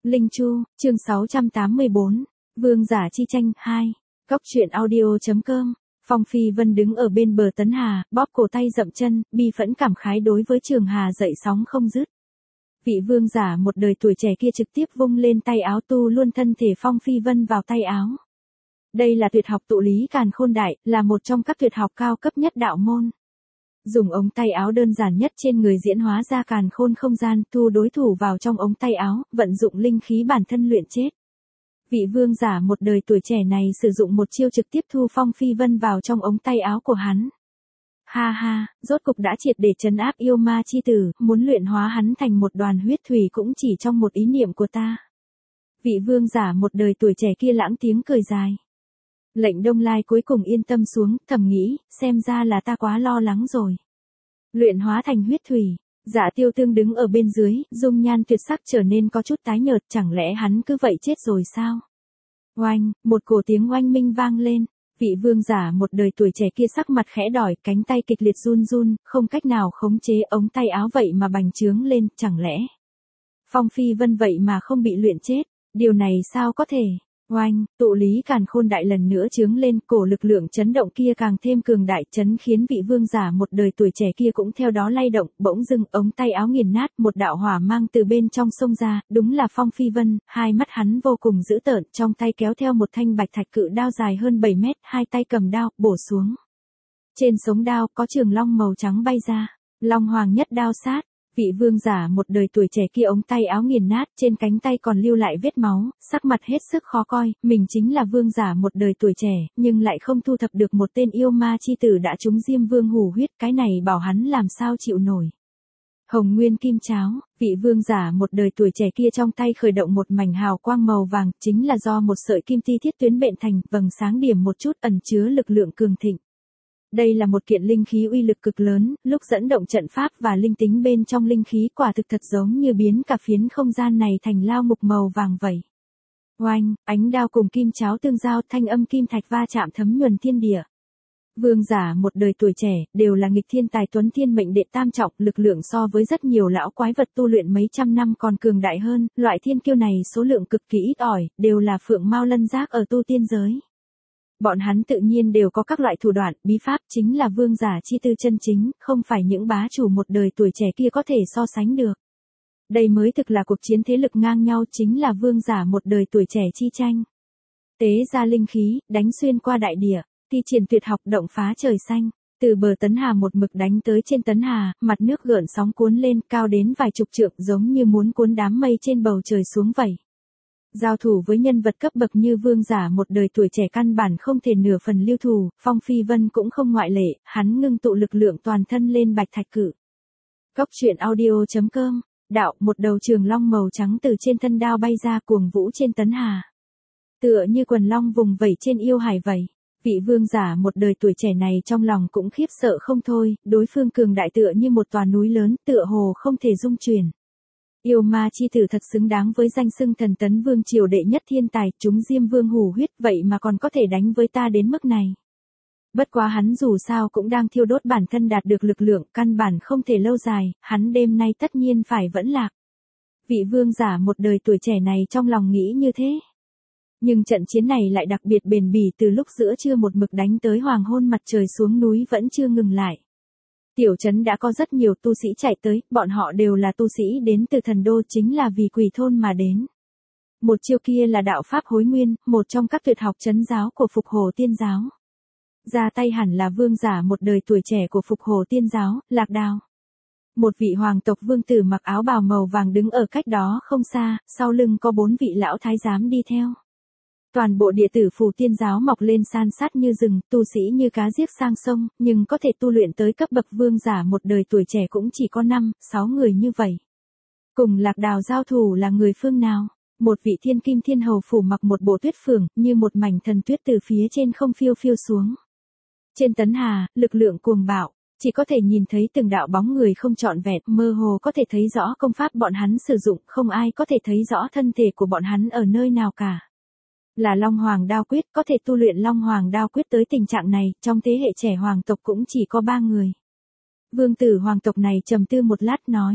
Linh Chu, chương 684, Vương giả chi tranh 2, Cóc truyện audio.com. Phong Phi Vân đứng ở bên bờ Tấn Hà, bóp cổ tay dậm chân, bi phẫn cảm khái đối với Trường Hà dậy sóng không dứt. Vị vương giả một đời tuổi trẻ kia trực tiếp vung lên tay áo tu luôn thân thể Phong Phi Vân vào tay áo. Đây là tuyệt học tụ lý càn khôn đại, là một trong các tuyệt học cao cấp nhất đạo môn. Dùng ống tay áo đơn giản nhất trên người diễn hóa ra càn khôn không gian, thu đối thủ vào trong ống tay áo, vận dụng linh khí bản thân luyện chết. Vị vương giả một đời tuổi trẻ này sử dụng một chiêu trực tiếp thu Phong Phi Vân vào trong ống tay áo của hắn. Ha ha, rốt cục đã triệt để trấn áp yêu ma chi tử, muốn luyện hóa hắn thành một đoàn huyết thủy cũng chỉ trong một ý niệm của ta. Vị vương giả một đời tuổi trẻ kia lãng tiếng cười dài. Lệnh Đông Lai cuối cùng yên tâm xuống, thầm nghĩ, xem ra là ta quá lo lắng rồi. Luyện hóa thành huyết thủy, Dạ Tiêu Tương đứng ở bên dưới, dung nhan tuyệt sắc trở nên có chút tái nhợt, chẳng lẽ hắn cứ vậy chết rồi sao? Oanh, một cổ tiếng oanh minh vang lên, vị vương giả một đời tuổi trẻ kia sắc mặt khẽ đỏ, cánh tay kịch liệt run run, không cách nào khống chế ống tay áo vậy mà bành trướng lên, chẳng lẽ Phong Phi Vân vậy mà không bị luyện chết, điều này sao có thể? Oanh, tụ lý càn khôn đại lần nữa chướng lên, cổ lực lượng chấn động kia càng thêm cường đại, chấn khiến vị vương giả một đời tuổi trẻ kia cũng theo đó lay động, bỗng dưng ống tay áo nghiền nát, một đạo hỏa mang từ bên trong xông ra, đúng là Phong Phi Vân, hai mắt hắn vô cùng dữ tợn, trong tay kéo theo một thanh bạch thạch cự đao dài hơn 7 mét, hai tay cầm đao, bổ xuống. Trên sống đao có trường long màu trắng bay ra, long hoàng nhất đao sát. Vị vương giả một đời tuổi trẻ kia ống tay áo nghiền nát, trên cánh tay còn lưu lại vết máu, sắc mặt hết sức khó coi, mình chính là vương giả một đời tuổi trẻ, nhưng lại không thu thập được một tên yêu ma chi tử đã trúng Diêm Vương hủ huyết, cái này bảo hắn làm sao chịu nổi. Hồng Nguyên Kim Cháo, vị vương giả một đời tuổi trẻ kia trong tay khởi động một mảnh hào quang màu vàng, chính là do một sợi kim ti thiết tuyến bện thành, vầng sáng điểm một chút ẩn chứa lực lượng cường thịnh. Đây là một kiện linh khí uy lực cực lớn, lúc dẫn động trận pháp và linh tính bên trong linh khí quả thực thật giống như biến cả phiến không gian này thành lao mục màu vàng vậy. Oanh, ánh đao cùng kim cháo tương giao, thanh âm kim thạch va chạm thấm nhuần thiên địa. Vương giả một đời tuổi trẻ, đều là nghịch thiên tài tuấn thiên mệnh đệ tam trọng, lực lượng so với rất nhiều lão quái vật tu luyện mấy trăm năm còn cường đại hơn, loại thiên kiêu này số lượng cực kỳ ít ỏi, đều là phượng mao lân giác ở tu tiên giới. Bọn hắn tự nhiên đều có các loại thủ đoạn, bí pháp, chính là vương giả chi tư chân chính, không phải những bá chủ một đời tuổi trẻ kia có thể so sánh được. Đây mới thực là cuộc chiến thế lực ngang nhau, chính là vương giả một đời tuổi trẻ chi tranh. Tế ra linh khí, đánh xuyên qua đại địa, thi triển tuyệt học động phá trời xanh, từ bờ Tấn Hà một mực đánh tới trên Tấn Hà, mặt nước gợn sóng cuốn lên, cao đến vài chục trượng, giống như muốn cuốn đám mây trên bầu trời xuống vậy. Giao thủ với nhân vật cấp bậc như vương giả một đời tuổi trẻ căn bản không thể nửa phần lưu thủ, Phong Phi Vân cũng không ngoại lệ, hắn ngưng tụ lực lượng toàn thân lên bạch thạch cự. Cóc truyện audio.com, đạo, một đầu trường long màu trắng từ trên thân đao bay ra cuồng vũ trên Tấn Hà. Tựa như quần long vùng vẫy trên yêu hải vậy. Vị vương giả một đời tuổi trẻ này trong lòng cũng khiếp sợ không thôi, đối phương cường đại tựa như một tòa núi lớn, tựa hồ không thể dung chuyển. Yêu ma chi tử thật xứng đáng với danh xưng thần tấn vương triều đệ nhất thiên tài, chúng Diêm Vương hủ huyết, vậy mà còn có thể đánh với ta đến mức này. Bất quá hắn dù sao cũng đang thiêu đốt bản thân đạt được lực lượng, căn bản không thể lâu dài, hắn đêm nay tất nhiên phải vẫn lạc. Vị vương giả một đời tuổi trẻ này trong lòng nghĩ như thế. Nhưng trận chiến này lại đặc biệt bền bỉ, từ lúc giữa trưa một mực đánh tới hoàng hôn, mặt trời xuống núi vẫn chưa ngừng lại. Tiểu trấn đã có rất nhiều tu sĩ chạy tới, bọn họ đều là tu sĩ đến từ thần đô, chính là vì Quỷ thôn mà đến. Một chiêu kia là đạo pháp hối nguyên, một trong các tuyệt học trấn giáo của Phục Hồ Tiên giáo. Ra tay hẳn là vương giả một đời tuổi trẻ của Phục Hồ Tiên giáo, Lạc Đào. Một vị hoàng tộc vương tử mặc áo bào màu vàng đứng ở cách đó không xa, sau lưng có 4 vị lão thái giám đi theo. Toàn bộ địa tử Phù Tiên giáo mọc lên san sát như rừng, tu sĩ như cá giết sang sông, nhưng có thể tu luyện tới cấp bậc vương giả một đời tuổi trẻ cũng chỉ có 5-6 người như vậy. Cùng Lạc Đào giao thủ là người phương nào? Một vị thiên kim thiên hầu phủ mặc một bộ tuyết phường, như một mảnh thần tuyết từ phía trên không phiêu phiêu xuống. Trên Tấn Hà, lực lượng cuồng bạo, chỉ có thể nhìn thấy từng đạo bóng người không trọn vẹn, mơ hồ có thể thấy rõ công pháp bọn hắn sử dụng, không ai có thể thấy rõ thân thể của bọn hắn ở nơi nào cả. Là Long Hoàng Đao Quyết, có thể tu luyện Long Hoàng Đao Quyết tới tình trạng này, trong thế hệ trẻ hoàng tộc cũng chỉ có 3 người. Vương tử hoàng tộc này trầm tư một lát nói,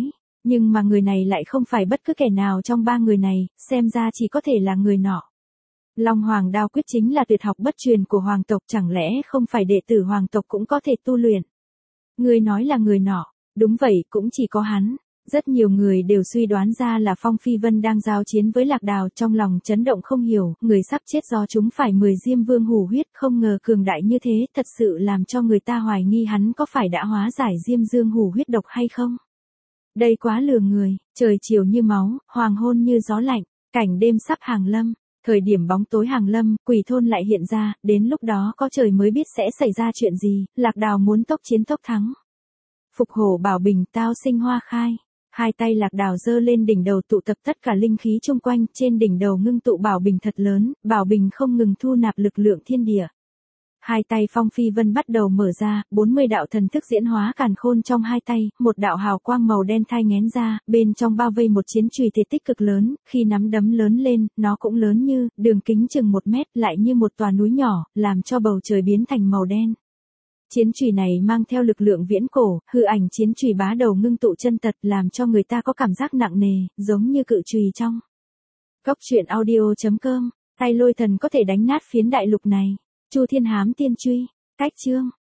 Nhưng mà người này lại không phải bất cứ kẻ nào trong ba người này, xem ra chỉ có thể là người nọ. Long Hoàng Đao Quyết chính là tuyệt học bất truyền của hoàng tộc, chẳng lẽ không phải đệ tử hoàng tộc cũng có thể tu luyện? Ngươi nói là người nọ, đúng vậy, cũng chỉ có hắn. Rất nhiều người đều suy đoán ra là Phong Phi Vân đang giao chiến với Lạc Đào, trong lòng chấn động không hiểu, người sắp chết do chúng phải 10 Diêm Vương hủ huyết, không ngờ cường đại như thế, thật sự làm cho người ta hoài nghi hắn có phải đã hóa giải Diêm Dương hủ huyết độc hay không. Đây quá lừa người, trời chiều như máu, hoàng hôn như gió lạnh, cảnh đêm sắp hàng lâm. Thời điểm bóng tối hàng lâm, Quỷ Thôn lại hiện ra, đến lúc đó có trời mới biết sẽ xảy ra chuyện gì, Lạc Đào muốn tốc chiến tốc thắng. Phục hổ bảo bình, tao sinh hoa khai. Hai tay Lạc Đào giơ lên đỉnh đầu, tụ tập tất cả linh khí chung quanh, trên đỉnh đầu ngưng tụ bảo bình thật lớn, bảo bình không ngừng thu nạp lực lượng thiên địa. Hai tay Phong Phi Vân bắt đầu mở ra, 40 đạo thần thức diễn hóa càn khôn trong hai tay, một đạo hào quang màu đen thai nghén ra, bên trong bao vây một chiến chùy thể tích cực lớn, khi nắm đấm lớn lên, nó cũng lớn như, đường kính chừng 1 mét, lại như một tòa núi nhỏ, làm cho bầu trời biến thành màu đen. Chiến chùy này mang theo lực lượng viễn cổ, hư ảnh chiến chùy bá đầu ngưng tụ chân tật, làm cho người ta có cảm giác nặng nề, giống như cự chùy trong. Cốc truyện audio.com, tay lôi thần có thể đánh nát phiến đại lục này. Chu Thiên Hám Tiên Truy, cách chương